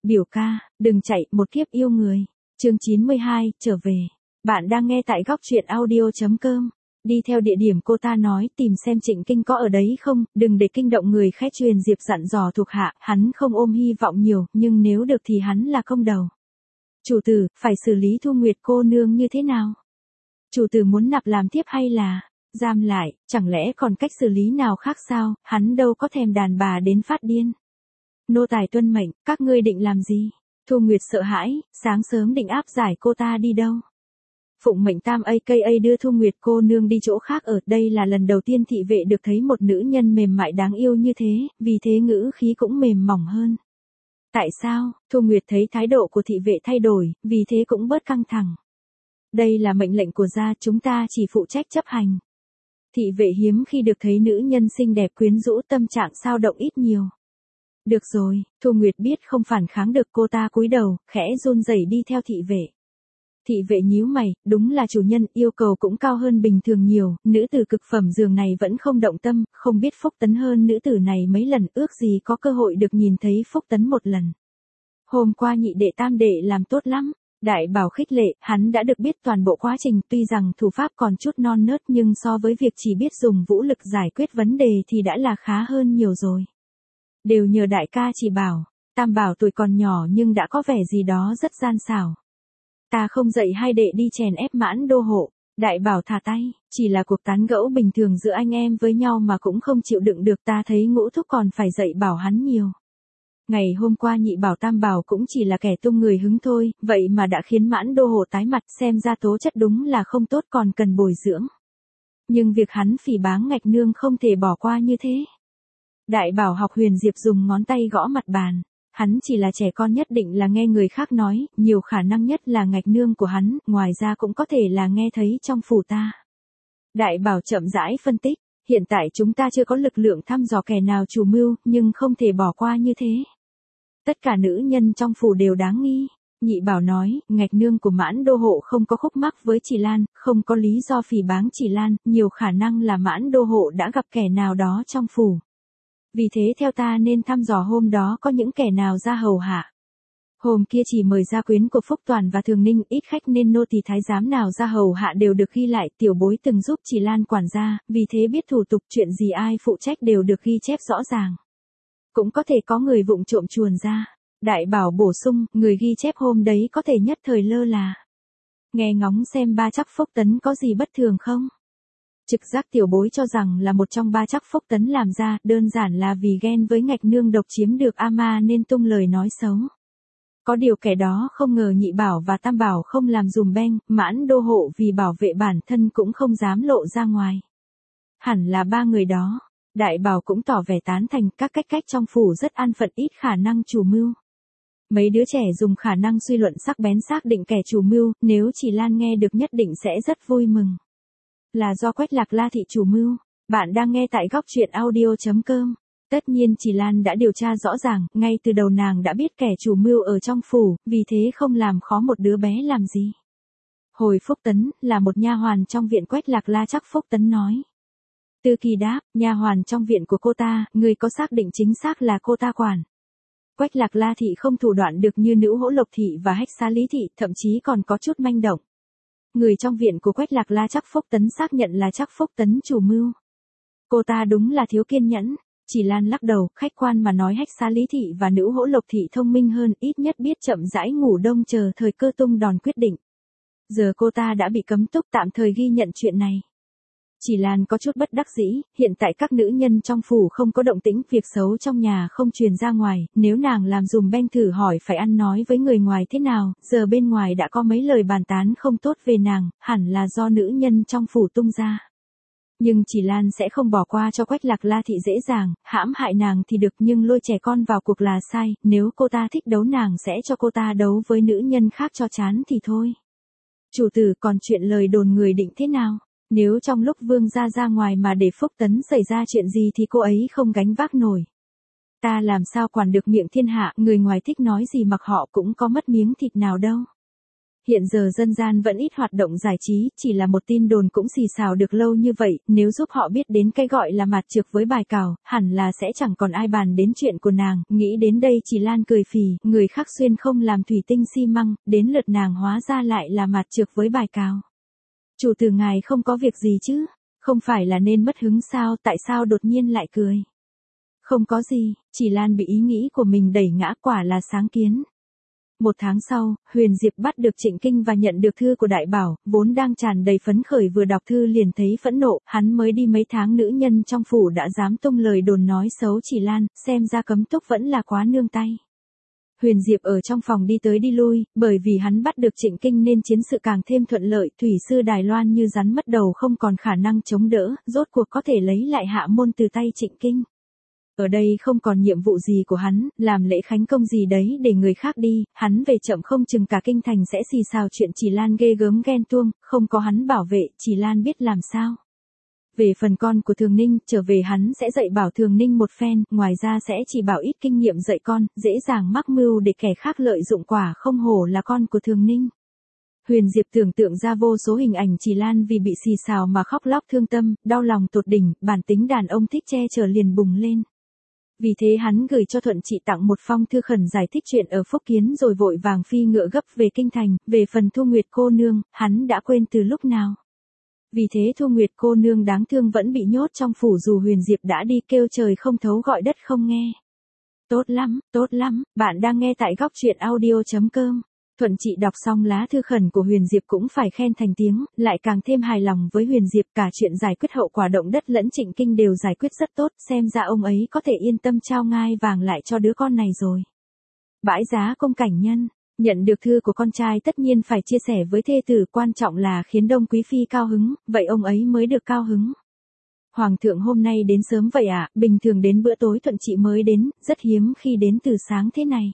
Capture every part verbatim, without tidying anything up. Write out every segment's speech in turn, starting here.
Biểu ca, đừng chạy, một kiếp yêu người. Chương chín mươi hai, trở về. Bạn đang nghe tại góc truyện audio chấm com. Đi theo địa điểm cô ta nói tìm xem Trịnh Kinh có ở đấy không, đừng để kinh động người khách. Truyền Diệp dặn dò thuộc hạ, hắn không ôm hy vọng nhiều, nhưng nếu được thì hắn là công đầu. Chủ tử, phải xử lý Thu Nguyệt cô nương như thế nào? Chủ tử muốn nạp làm tiếp hay là giam lại, chẳng lẽ còn cách xử lý nào khác sao, hắn đâu có thèm đàn bà đến phát điên. Nô tài tuân mệnh, các ngươi định làm gì? Thu Nguyệt sợ hãi, sáng sớm định áp giải cô ta đi đâu? Phụng mệnh Tam a ca đưa Thu Nguyệt cô nương đi chỗ khác ở, đây là lần đầu tiên thị vệ được thấy một nữ nhân mềm mại đáng yêu như thế, vì thế ngữ khí cũng mềm mỏng hơn. Tại sao? Thu Nguyệt thấy thái độ của thị vệ thay đổi, vì thế cũng bớt căng thẳng. Đây là mệnh lệnh của gia, chúng ta chỉ phụ trách chấp hành. Thị vệ hiếm khi được thấy nữ nhân xinh đẹp quyến rũ, tâm trạng sao động ít nhiều. Được rồi, Thu Nguyệt biết không phản kháng được, cô ta cúi đầu, khẽ run rẩy đi theo thị vệ. Thị vệ nhíu mày, đúng là chủ nhân, yêu cầu cũng cao hơn bình thường nhiều, nữ tử cực phẩm giường này vẫn không động tâm, không biết Phúc Tấn hơn nữ tử này mấy lần, ước gì có cơ hội được nhìn thấy Phúc Tấn một lần. Hôm qua nhị đệ tam đệ làm tốt lắm. Đại Bảo khích lệ, hắn đã được biết toàn bộ quá trình, tuy rằng thủ pháp còn chút non nớt nhưng so với việc chỉ biết dùng vũ lực giải quyết vấn đề thì đã là khá hơn nhiều rồi. Đều nhờ đại ca chỉ bảo, Tam Bảo tuổi còn nhỏ nhưng đã có vẻ gì đó rất gian xảo. Ta không dạy hai đệ đi chèn ép Mãn Đô hộ. Đại Bảo thả tay, chỉ là cuộc tán gẫu bình thường giữa anh em với nhau mà cũng không chịu đựng được, ta thấy Ngũ thúc còn phải dạy bảo hắn nhiều. Ngày hôm qua nhị bảo Tam Bảo cũng chỉ là kẻ tung người hứng thôi, vậy mà đã khiến Mãn Đô hộ tái mặt, xem ra tố chất đúng là không tốt, còn cần bồi dưỡng. Nhưng việc hắn phỉ báng Ngạch Nương không thể bỏ qua như thế. Đại Bảo học Huyền Diệp dùng ngón tay gõ mặt bàn. Hắn chỉ là trẻ con, nhất định là nghe người khác nói, nhiều khả năng nhất là Ngạch Nương của hắn, ngoài ra cũng có thể là nghe thấy trong phủ ta. Đại Bảo chậm rãi phân tích, hiện tại chúng ta chưa có lực lượng thăm dò kẻ nào chủ mưu, nhưng không thể bỏ qua như thế. Tất cả nữ nhân trong phủ đều đáng nghi. Nhị Bảo nói, Ngạch Nương của Mãn Đô hộ không có khúc mắc với Chỉ Lan, không có lý do phỉ báng Chỉ Lan, nhiều khả năng là Mãn Đô hộ đã gặp kẻ nào đó trong phủ. Vì thế theo ta nên thăm dò hôm đó có những kẻ nào ra hầu hạ. Hôm kia chỉ mời gia quyến của Phúc Toàn và Thường Ninh, ít khách nên nô tỳ thái giám nào ra hầu hạ đều được ghi lại, tiểu bối từng giúp Chỉ Lan quản gia, vì thế biết thủ tục chuyện gì ai phụ trách đều được ghi chép rõ ràng. Cũng có thể có người vụng trộm chuồn ra. Đại Bảo bổ sung, người ghi chép hôm đấy có thể nhất thời lơ là. Nghe ngóng xem ba chắc Phúc Tấn có gì bất thường không? Trực giác tiểu bối cho rằng là một trong ba chắc Phúc Tấn làm ra, đơn giản là vì ghen với Ngạch Nương độc chiếm được Ama nên tung lời nói xấu. Có điều kẻ đó không ngờ nhị bảo và Tam Bảo không làm dùm beng, Mãn Đô hộ vì bảo vệ bản thân cũng không dám lộ ra ngoài. Hẳn là ba người đó. Đại Bảo cũng tỏ vẻ tán thành, các cách cách trong phủ rất an phận, ít khả năng chủ mưu. Mấy đứa trẻ dùng khả năng suy luận sắc bén xác định kẻ chủ mưu, nếu Chỉ Lan nghe được nhất định sẽ rất vui mừng. Là do Quách Lạc La thị chủ mưu. Bạn đang nghe tại góc truyện audio chấm com. Tất nhiên Chỉ Lan đã điều tra rõ ràng, ngay từ đầu nàng đã biết kẻ chủ mưu ở trong phủ, vì thế không làm khó một đứa bé làm gì. Hồi Phúc Tấn, là một nha hoàn trong viện Quách Lạc La chắc Phúc Tấn nói. Tư Kỳ đáp, nha hoàn trong viện của cô ta, người có xác định chính xác là cô ta quản. Quách Lạc La thị không thủ đoạn được như Nữ Hỗ Lộc thị và Hách Xá Lý thị, thậm chí còn có chút manh động. Người trong viện của Quách Lạc La chắc Phúc Tấn xác nhận là chắc Phúc Tấn chủ mưu. Cô ta đúng là thiếu kiên nhẫn. Chỉ Lan lắc đầu, khách quan mà nói Hách Xá Lý thị và Nữ Hỗ Lộc thị thông minh hơn, ít nhất biết chậm rãi ngủ đông chờ thời cơ tung đòn quyết định. Giờ cô ta đã bị cấm túc, tạm thời ghi nhận chuyện này. Chỉ Lan có chút bất đắc dĩ, hiện tại các nữ nhân trong phủ không có động tĩnh, việc xấu trong nhà không truyền ra ngoài, nếu nàng làm dùm beng thử hỏi phải ăn nói với người ngoài thế nào, giờ bên ngoài đã có mấy lời bàn tán không tốt về nàng, hẳn là do nữ nhân trong phủ tung ra. Nhưng Chỉ Lan sẽ không bỏ qua cho Quách Lạc La thị dễ dàng, hãm hại nàng thì được nhưng lôi trẻ con vào cuộc là sai, nếu cô ta thích đấu nàng sẽ cho cô ta đấu với nữ nhân khác cho chán thì thôi. Chủ tử, còn chuyện lời đồn người định thế nào? Nếu trong lúc Vương gia ra ngoài mà để Phúc Tấn xảy ra chuyện gì thì cô ấy không gánh vác nổi. Ta làm sao quản được miệng thiên hạ, người ngoài thích nói gì mặc họ cũng có mất miếng thịt nào đâu. Hiện giờ dân gian vẫn ít hoạt động giải trí, chỉ là một tin đồn cũng xì xào được lâu như vậy, nếu giúp họ biết đến cái gọi là mạt trược với bài cào, hẳn là sẽ chẳng còn ai bàn đến chuyện của nàng, nghĩ đến đây Chỉ Lan cười phì, người khác xuyên không làm thủy tinh xi măng, đến lượt nàng hóa ra lại là mạt trược với bài cào. Chủ tử ngài không có việc gì chứ, không phải là nên mất hứng sao, tại sao đột nhiên lại cười? Không có gì, Chỉ Lan bị ý nghĩ của mình đẩy ngã, quả là sáng kiến. Một tháng sau, Huyền Diệp bắt được Trịnh Kinh và nhận được thư của Đại Bảo, vốn đang tràn đầy phấn khởi vừa đọc thư liền thấy phẫn nộ, hắn mới đi mấy tháng nữ nhân trong phủ đã dám tung lời đồn nói xấu Chỉ Lan, xem ra Cấm Túc vẫn là quá nương tay. Huyền Diệp ở trong phòng đi tới đi lui, bởi vì hắn bắt được Trịnh Kinh nên chiến sự càng thêm thuận lợi, thủy sư Đài Loan như rắn mất đầu không còn khả năng chống đỡ, rốt cuộc có thể lấy lại hạ môn từ tay Trịnh Kinh. Ở đây không còn nhiệm vụ gì của hắn, làm lễ khánh công gì đấy để người khác đi, hắn về chậm không chừng cả kinh thành sẽ xì xào chuyện Chỉ Lan ghê gớm ghen tuông, không có hắn bảo vệ, Chỉ Lan biết làm sao. Về phần con của Thường Ninh, trở về hắn sẽ dạy bảo Thường Ninh một phen, ngoài ra sẽ chỉ bảo ít kinh nghiệm dạy con, dễ dàng mắc mưu để kẻ khác lợi dụng, quả không hổ là con của Thường Ninh. Huyền Diệp tưởng tượng ra vô số hình ảnh Chỉ Lan vì bị xì xào mà khóc lóc thương tâm, đau lòng tột đỉnh, bản tính đàn ông thích che chở liền bùng lên. Vì thế hắn gửi cho Thuận Trị tặng một phong thư khẩn giải thích chuyện ở Phúc Kiến rồi vội vàng phi ngựa gấp về kinh thành, về phần Thu Nguyệt cô nương, hắn đã quên từ lúc nào. Vì thế Thu Nguyệt cô nương đáng thương vẫn bị nhốt trong phủ dù Huyền Diệp đã đi kêu trời không thấu gọi đất không nghe. Tốt lắm, tốt lắm, bạn đang nghe tại góc truyện audio chấm com. Thuận Trị đọc xong lá thư khẩn của Huyền Diệp cũng phải khen thành tiếng, lại càng thêm hài lòng với Huyền Diệp, cả chuyện giải quyết hậu quả động đất lẫn Trịnh Kinh đều giải quyết rất tốt, xem ra ông ấy có thể yên tâm trao ngai vàng lại cho đứa con này rồi. Bãi giá công cảnh nhân, nhận được thư của con trai tất nhiên phải chia sẻ với thê tử, quan trọng là khiến Đông Quý Phi cao hứng, vậy ông ấy mới được cao hứng. Hoàng thượng hôm nay đến sớm vậy ạ, à? Bình thường đến bữa tối Thuận Trị mới đến, rất hiếm khi đến từ sáng thế này.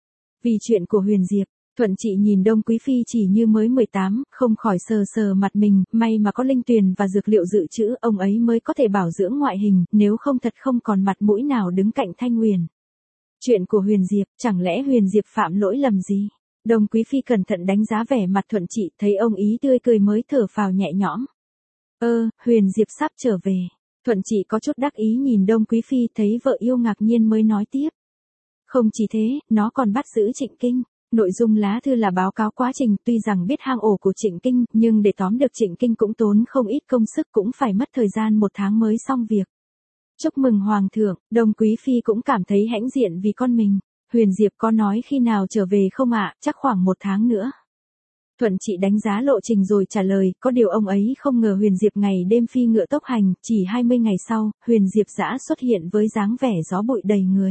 Vì chuyện của Huyền Diệp, Thuận Trị nhìn Đông Quý Phi chỉ như mới mười tám, không khỏi sờ sờ mặt mình, may mà có linh tuyền và dược liệu dự trữ, ông ấy mới có thể bảo dưỡng ngoại hình, nếu không thật không còn mặt mũi nào đứng cạnh Thanh Huyền. Chuyện của Huyền Diệp, chẳng lẽ Huyền Diệp phạm lỗi lầm gì? Đông Quý Phi cẩn thận đánh giá vẻ mặt Thuận Trị, thấy ông ý tươi cười mới thở phào nhẹ nhõm. Ơ, Huyền Diệp sắp trở về. Thuận Trị có chút đắc ý nhìn Đông Quý Phi, thấy vợ yêu ngạc nhiên mới nói tiếp. Không chỉ thế, nó còn bắt giữ Trịnh Kinh. Nội dung lá thư là báo cáo quá trình, tuy rằng biết hang ổ của Trịnh Kinh, nhưng để tóm được Trịnh Kinh cũng tốn không ít công sức, cũng phải mất thời gian một tháng mới xong việc. Chúc mừng Hoàng thượng, Đông Quý Phi cũng cảm thấy hãnh diện vì con mình. Huyền Diệp có nói khi nào trở về không ạ, à? Chắc khoảng một tháng nữa. Thuận Trị đánh giá lộ trình rồi trả lời, có điều ông ấy không ngờ Huyền Diệp ngày đêm phi ngựa tốc hành, chỉ hai mươi ngày sau, Huyền Diệp dã xuất hiện với dáng vẻ gió bụi đầy người.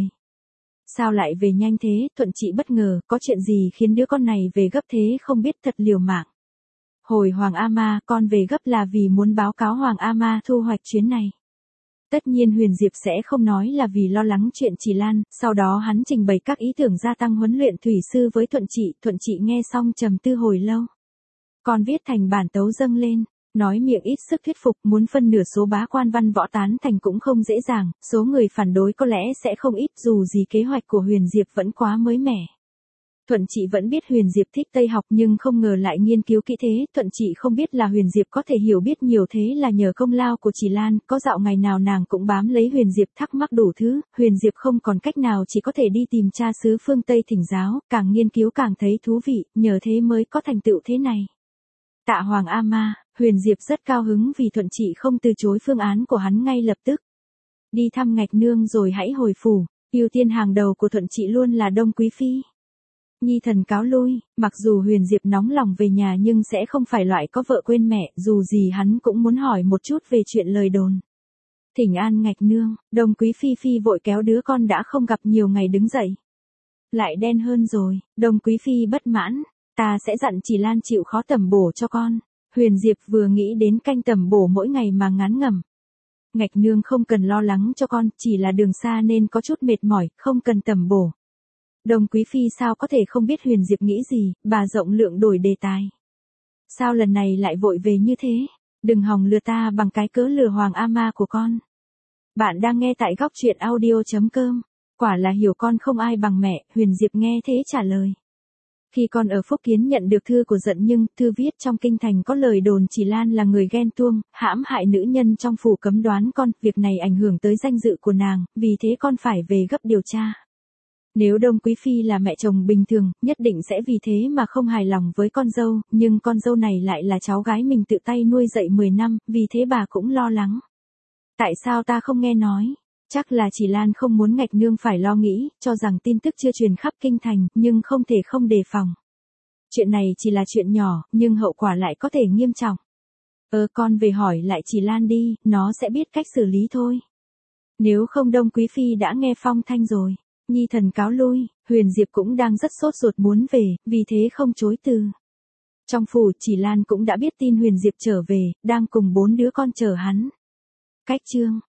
Sao lại về nhanh thế, Thuận Trị bất ngờ, có chuyện gì khiến đứa con này về gấp thế không biết, thật liều mạng. Hồi Hoàng A Ma, con về gấp là vì muốn báo cáo Hoàng A Ma thu hoạch chuyến này. Tất nhiên Huyền Diệp sẽ không nói là vì lo lắng chuyện Chỉ Lan, sau đó hắn trình bày các ý tưởng gia tăng huấn luyện thủy sư với Thuận Trị, Thuận Trị nghe xong trầm tư hồi lâu. Con viết thành bản tấu dâng lên. Nói miệng ít sức thuyết phục, muốn phân nửa số bá quan văn võ tán thành cũng không dễ dàng, số người phản đối có lẽ sẽ không ít, dù gì kế hoạch của Huyền Diệp vẫn quá mới mẻ. Thuận Trị vẫn biết Huyền Diệp thích Tây học nhưng không ngờ lại nghiên cứu kỹ thế, Thuận Trị không biết là Huyền Diệp có thể hiểu biết nhiều thế là nhờ công lao của Chỉ Lan, có dạo ngày nào nàng cũng bám lấy Huyền Diệp thắc mắc đủ thứ, Huyền Diệp không còn cách nào chỉ có thể đi tìm cha xứ phương Tây thỉnh giáo, càng nghiên cứu càng thấy thú vị, nhờ thế mới có thành tựu thế này. Tạ Hoàng A Ma, Huyền Diệp rất cao hứng vì Thuận Trị không từ chối phương án của hắn ngay lập tức. Đi thăm Ngạch Nương rồi hãy hồi phủ, ưu tiên hàng đầu của Thuận Trị luôn là Đông Quý Phi. Nhi thần cáo lui, mặc dù Huyền Diệp nóng lòng về nhà nhưng sẽ không phải loại có vợ quên mẹ, dù gì hắn cũng muốn hỏi một chút về chuyện lời đồn. Thỉnh an Ngạch Nương, Đông Quý Phi Phi vội kéo đứa con đã không gặp nhiều ngày đứng dậy. Lại đen hơn rồi, Đông Quý Phi bất mãn, ta sẽ dặn Chỉ Lan chịu khó tẩm bổ cho con. Huyền Diệp vừa nghĩ đến canh tẩm bổ mỗi ngày mà ngán ngẩm. Ngạch Nương không cần lo lắng cho con, chỉ là đường xa nên có chút mệt mỏi, không cần tẩm bổ. Đông Quý Phi sao có thể không biết Huyền Diệp nghĩ gì, bà rộng lượng đổi đề tài. Sao lần này lại vội về như thế? Đừng hòng lừa ta bằng cái cớ lừa Hoàng A Ma của con. Bạn đang nghe tại góc truyện audio chấm com. Quả là hiểu con không ai bằng mẹ, Huyền Diệp nghe thế trả lời. Khi còn ở Phúc Kiến nhận được thư của Dận Nhưng, thư viết trong kinh thành có lời đồn Chỉ Lan là người ghen tuông, hãm hại nữ nhân trong phủ cấm đoán con, việc này ảnh hưởng tới danh dự của nàng, vì thế con phải về gấp điều tra. Nếu Đông Quý Phi là mẹ chồng bình thường, nhất định sẽ vì thế mà không hài lòng với con dâu, nhưng con dâu này lại là cháu gái mình tự tay nuôi dạy mười năm, vì thế bà cũng lo lắng. Tại sao ta không nghe nói? Chắc là Chỉ Lan không muốn Ngạch Nương phải lo nghĩ, cho rằng tin tức chưa truyền khắp kinh thành, nhưng không thể không đề phòng. Chuyện này chỉ là chuyện nhỏ, nhưng hậu quả lại có thể nghiêm trọng. Ờ con về hỏi lại Chỉ Lan đi, nó sẽ biết cách xử lý thôi. Nếu không Đông Quý Phi đã nghe phong thanh rồi. Nhi thần cáo lui, Huyền Diệp cũng đang rất sốt ruột muốn về, vì thế không chối từ. Trong phủ Chỉ Lan cũng đã biết tin Huyền Diệp trở về, đang cùng bốn đứa con chờ hắn. Cách chương